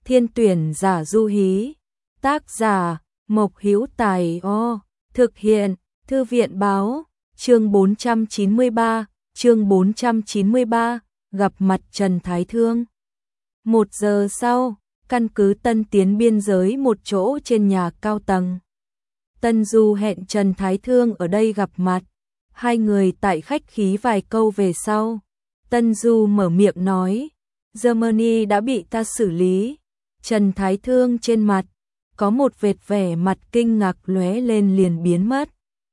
Thiên tuyển giả du hí. Tác giả Mộc Hữu Tài. Thực hiện Thư viện báo. Chương 493, gặp mặt Trần Thái Thương. 1 giờ sau, căn cứ Tân Tiến biên giới một chỗ trên nhà cao tầng. Tân Du hẹn Trần Thái Thương ở đây gặp mặt. Hai người tại khách khí vài câu về sau. Tân Du mở miệng nói, Germany đã bị ta xử lý. Trần Thái Thương trên mặt có một vệt vẻ mặt kinh ngạc lóe lên liền biến mất.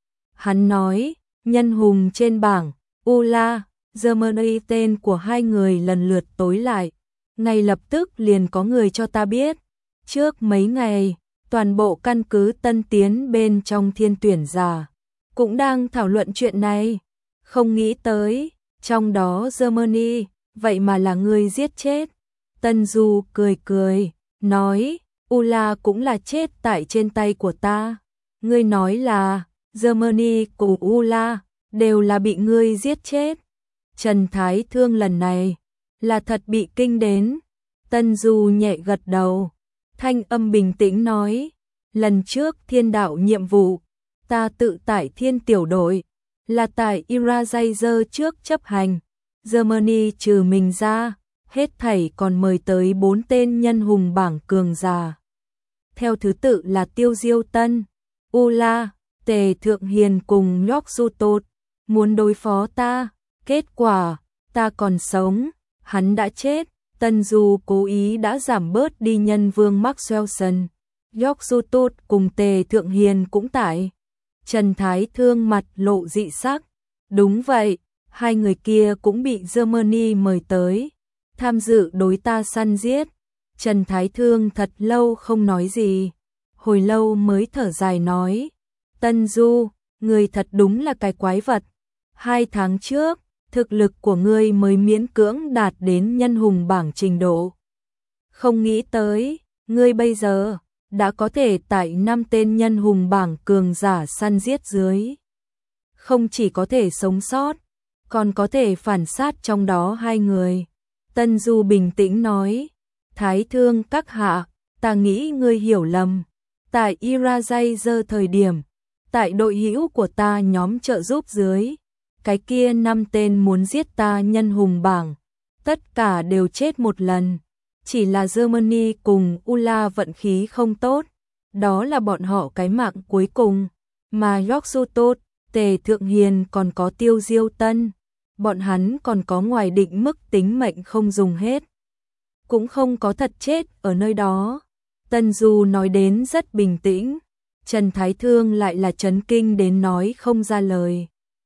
Hắn nói, nhân hùng trên bảng, Ula, Germany, tên của hai người lần lượt tối lại. Ngay lập tức liền có người cho ta biết. Trước mấy ngày, toàn bộ căn cứ Tân Tiến bên trong thiên tuyển giả cũng đang thảo luận chuyện này. Không nghĩ tới, trong đó Germany, vậy mà là người giết chết. Tân Du cười cười, nói, Ula cũng là chết tại trên tay của ta. Ngươi nói là Germany cùng Ula đều là bị ngươi giết chết. Trần Thái Thương lần này là thật bị kinh đến. Tân Du nhẹ gật đầu, thanh âm bình tĩnh nói, lần trước thiên đạo nhiệm vụ, ta tự tại thiên tiểu đội, là tại Irajazer trước chấp hành. Germany trừ mình ra, hết thảy còn mời tới 4 tên nhân hùng bảng cường giả. Theo thứ tự là Tiêu Diêu Tân, Ula, Tề Thượng Hiền cùng York Du Tột, muốn đối phó ta. Kết quả, ta còn sống, hắn đã chết. Tân Du cố ý đã giảm bớt đi nhân vương Maxwellson. York Du Tột cùng Tề Thượng Hiền cũng tại. Trần Thái Thương mặt lộ dị sắc. Đúng vậy, hai người kia cũng bị Germany mời tới, tham dự đối ta săn giết. Trần Thái Thương thật lâu không nói gì, hồi lâu mới thở dài nói, Tân Du, người thật đúng là cái quái vật. 2 tháng trước, thực lực của ngươi mới miễn cưỡng đạt đến nhân hùng bảng trình độ. Không nghĩ tới, ngươi bây giờ đã có thể tại 5 tên nhân hùng bảng cường giả săn giết dưới. Không chỉ có thể sống sót, còn có thể phản sát trong đó 2 người. Tân Du bình tĩnh nói, Thái Thương các hạ, ta nghĩ ngươi hiểu lầm. Tại Irajazer thời điểm, tại đội hữu của ta nhóm trợ giúp dưới, cái kia 5 tên muốn giết ta nhân hùng bảng, tất cả đều chết một lần. Chỉ là Germany cùng Ula vận khí không tốt, đó là bọn họ cái mạng cuối cùng. Mà York Du Tột, Tề Thượng Hiền còn có Tiêu Diêu Tân, bọn hắn còn có ngoài định mức tính mệnh không dùng hết, cũng không có thật chết ở nơi đó. Tân Du nói đến rất bình tĩnh, Trần Thái Thương lại là chấn kinh đến nói không ra lời.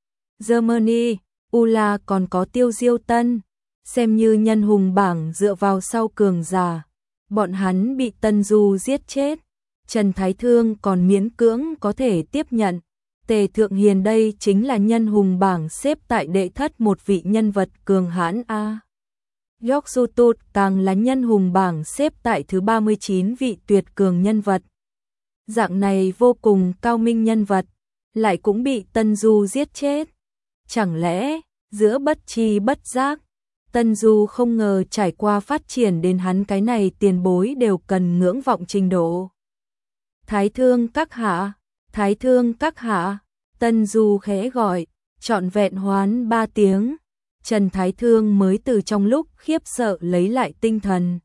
Germany, Ula còn có Tiêu Diêu Tân, xem như nhân hùng bảng dựa vào sau cường giả, bọn hắn bị Tân Du giết chết. Trần Thái Thương còn miễn cưỡng có thể tiếp nhận. Tề Thượng Hiền đây chính là nhân hùng bảng xếp tại đệ thất một vị nhân vật cường hãn a. York Du Tột càng là nhân hùng bảng xếp tại thứ 39 vị tuyệt cường nhân vật. Dạng này vô cùng cao minh nhân vật, lại cũng bị Tân Du giết chết. Chẳng lẽ, giữa bất tri bất giác, Tân Du không ngờ trải qua phát triển đến hắn cái này tiền bối đều cần ngưỡng vọng trình độ. Thái Thương các hạ, Thái Thương các hạ, Tân Du khẽ gọi, trọn vẹn hoán 3 tiếng. Trần Thái Thương mới từ trong lúc khiếp sợ lấy lại tinh thần.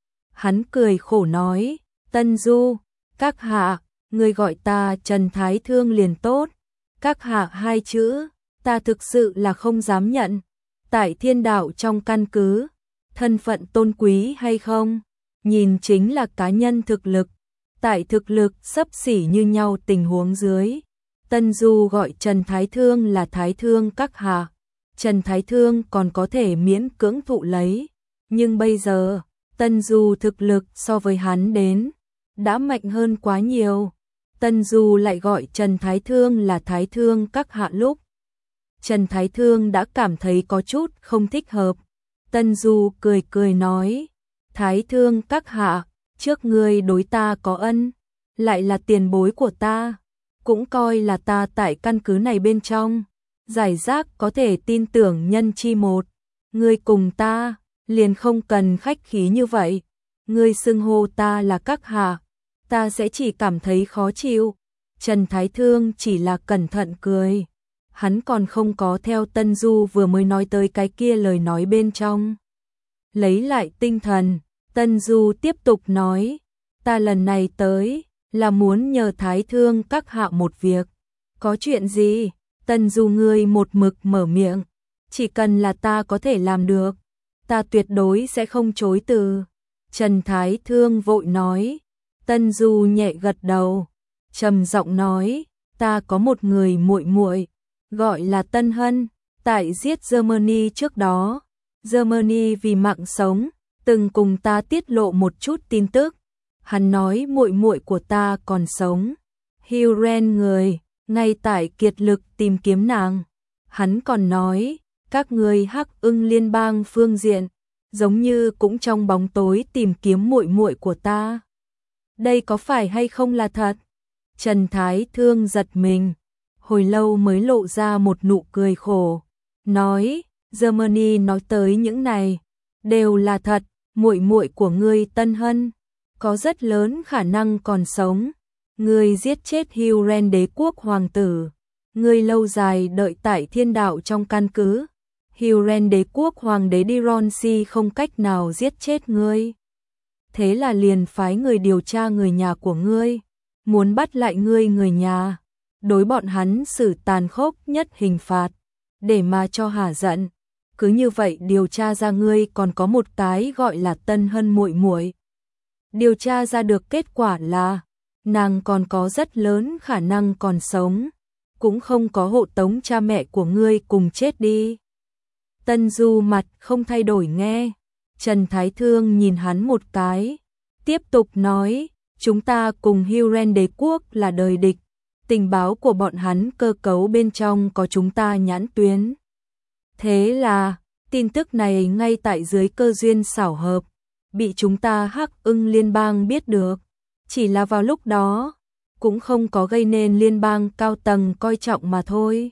Hắn cười khổ nói, Tân Du, các hạ, người gọi ta Trần Thái Thương liền tốt. Các hạ 2 chữ, ta thực sự là không dám nhận. Tại thiên đạo trong căn cứ, thân phận tôn quý hay không, nhìn chính là cá nhân thực lực. Tại thực lực xấp xỉ như nhau tình huống dưới, Tân Du gọi Trần Thái Thương là Thái Thương các hạ. Trần Thái Thương còn có thể miễn cưỡng thụ lấy, nhưng bây giờ, Tân Du thực lực so với hắn đến, đã mạnh hơn quá nhiều. Tân Du lại gọi Trần Thái Thương là Thái Thương các hạ lúc. Trần Thái Thương đã cảm thấy có chút không thích hợp. Tân Du cười cười nói, Thái Thương các hạ, trước ngươi đối ta có ân, lại là tiền bối của ta, cũng coi là ta tại căn cứ này bên trong giải rác có thể tin tưởng nhân chi một. Ngươi cùng ta, liền không cần khách khí như vậy. ngươi xưng hô ta là các hạ, ta sẽ chỉ cảm thấy khó chịu. Trần Thái Thương chỉ là cẩn thận cười. Hắn còn không có theo Tân Du vừa mới nói tới cái kia lời nói bên trong. Lấy lại tinh thần, Tân Du tiếp tục nói, ta lần này tới là muốn nhờ Thái Thương các hạ một việc. Có chuyện gì? Tân Du ngươi một mực mở miệng, chỉ cần là ta có thể làm được, ta tuyệt đối sẽ không chối từ. Trần Thái Thương vội nói. Tân Du nhẹ gật đầu, trầm giọng nói, ta có một người muội muội, gọi là Tân Hân, tại giết Germany trước đó, Germany vì mạng sống, từng cùng ta tiết lộ một chút tin tức. Hắn nói muội muội của ta còn sống. Huren người, ngay tại kiệt lực tìm kiếm nàng. Hắn còn nói, các người Hắc Ưng liên bang phương diện, giống như cũng trong bóng tối tìm kiếm muội muội của ta. Đây có phải hay không là thật? Trần Thái Thương giật mình, hồi lâu mới lộ ra một nụ cười khổ, nói, Germany nói tới những này, đều là thật, muội muội của ngươi Tân Hân, có rất lớn khả năng còn sống. Ngươi giết chết Huren đế quốc hoàng tử, ngươi lâu dài đợi tại thiên đạo trong căn cứ. Huren đế quốc hoàng đế Dironsi không cách nào giết chết ngươi. Thế là liền phái người điều tra người nhà của ngươi, muốn bắt lại ngươi người nhà, đối bọn hắn xử tàn khốc nhất hình phạt, để mà cho hả giận. Cứ như vậy điều tra ra ngươi còn có một cái gọi là Tân Hân muội muội. Điều tra ra được kết quả là nàng còn có rất lớn khả năng còn sống, cũng không có hộ tống cha mẹ của ngươi cùng chết đi. Tân Du mặt không thay đổi nghe. Trần Thái Thương nhìn hắn một cái, tiếp tục nói, chúng ta cùng Huren đế quốc là đời địch, tình báo của bọn hắn cơ cấu bên trong có chúng ta nhãn tuyến. Thế là, tin tức này ngay tại dưới cơ duyên xảo hợp, bị chúng ta Hắc Ưng liên bang biết được, chỉ là vào lúc đó, cũng không có gây nên liên bang cao tầng coi trọng mà thôi.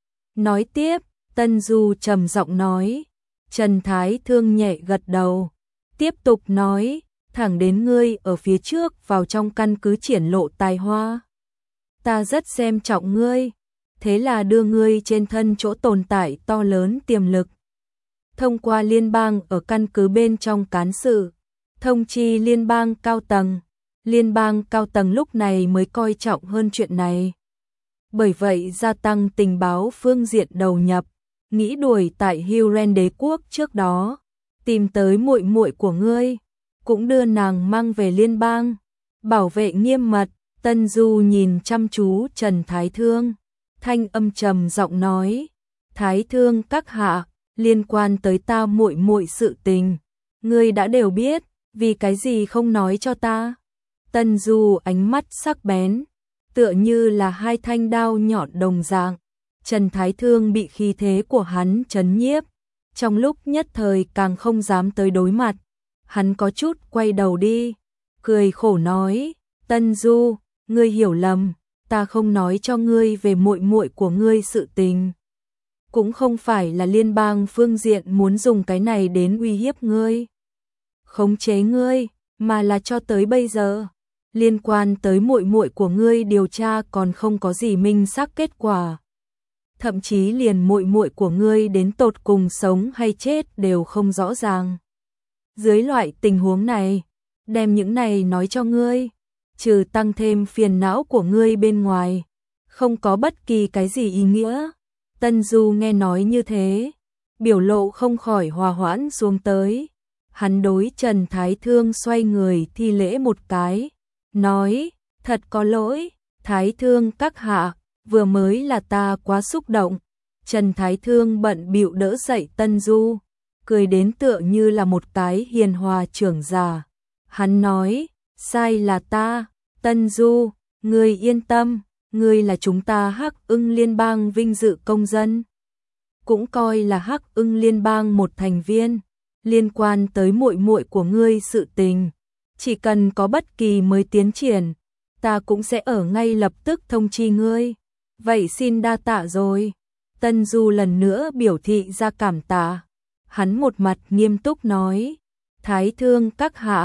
Nói tiếp, Tân Du trầm giọng nói. Trần Thái Thương nhẹ gật đầu, tiếp tục nói, thẳng đến ngươi ở phía trước vào trong căn cứ triển lộ tài hoa. Ta rất xem trọng ngươi, thế là đưa ngươi trên thân chỗ tồn tại to lớn tiềm lực. Thông qua liên bang ở căn cứ bên trong cán sự, thông chi liên bang cao tầng. Liên bang cao tầng lúc này mới coi trọng hơn chuyện này. Bởi vậy gia tăng tình báo phương diện đầu nhập, nghĩ đuổi tại Huren đế quốc trước đó, tìm tới muội muội của ngươi, cũng đưa nàng mang về liên bang, bảo vệ nghiêm mật. Tân Du nhìn chăm chú Trần Thái Thương, thanh âm trầm giọng nói, Thái Thương các hạ, liên quan tới ta muội muội sự tình, ngươi đã đều biết, vì cái gì không nói cho ta? Tân Du ánh mắt sắc bén, tựa như là hai thanh đao nhọn đồng dạng. Trần Thái Thương bị khí thế của hắn chấn nhiếp, trong lúc nhất thời càng không dám tới đối mặt. Hắn có chút quay đầu đi, cười khổ nói, Tân Du, ngươi hiểu lầm, ta không nói cho ngươi về muội muội của ngươi sự tình. Cũng không phải là liên bang phương diện muốn dùng cái này đến uy hiếp ngươi, khống chế ngươi, mà là cho tới bây giờ, liên quan tới muội muội của ngươi điều tra còn không có gì minh xác kết quả. Thậm chí liền muội muội của ngươi đến tột cùng sống hay chết đều không rõ ràng. Dưới loại tình huống này, đem những này nói cho ngươi, trừ tăng thêm phiền não của ngươi bên ngoài, không có bất kỳ cái gì ý nghĩa. Tân Du nghe nói như thế, biểu lộ không khỏi hòa hoãn xuống tới. Hắn đối Trần Thái Thương xoay người thi lễ một cái, nói, thật có lỗi, Thái Thương các hạ, vừa mới là ta quá xúc động. Trần Thái Thương bận bịu đỡ dậy Tân Du, cười đến tựa như là một cái hiền hòa trưởng già. Hắn nói, sai là ta, Tân Du, ngươi yên tâm, ngươi là chúng ta Hắc Ưng liên bang vinh dự công dân, cũng coi là Hắc Ưng liên bang một thành viên. Liên quan tới muội muội của ngươi sự tình, chỉ cần có bất kỳ mới tiến triển, ta cũng sẽ ở ngay lập tức thông chi ngươi. Vậy xin đa tạ rồi. Tân Du lần nữa biểu thị ra cảm tạ. Hắn một mặt nghiêm túc nói, Thái Thương các hạ,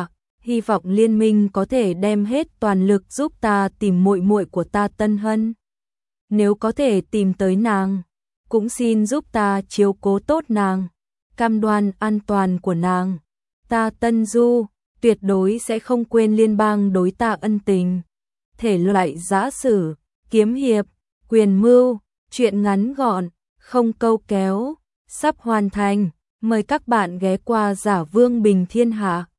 hy vọng liên minh có thể đem hết toàn lực giúp ta tìm muội muội của ta Tân Hân. Nếu có thể tìm tới nàng, cũng xin giúp ta chiếu cố tốt nàng, cam đoan an toàn của nàng. Ta Tân Du tuyệt đối sẽ không quên liên bang đối ta ân tình. Thể loại giã sử, kiếm hiệp, quyền mưu, truyện ngắn gọn, không câu kéo, sắp hoàn thành. Mời các bạn ghé qua Giả Vương Bình Thiên Hạ.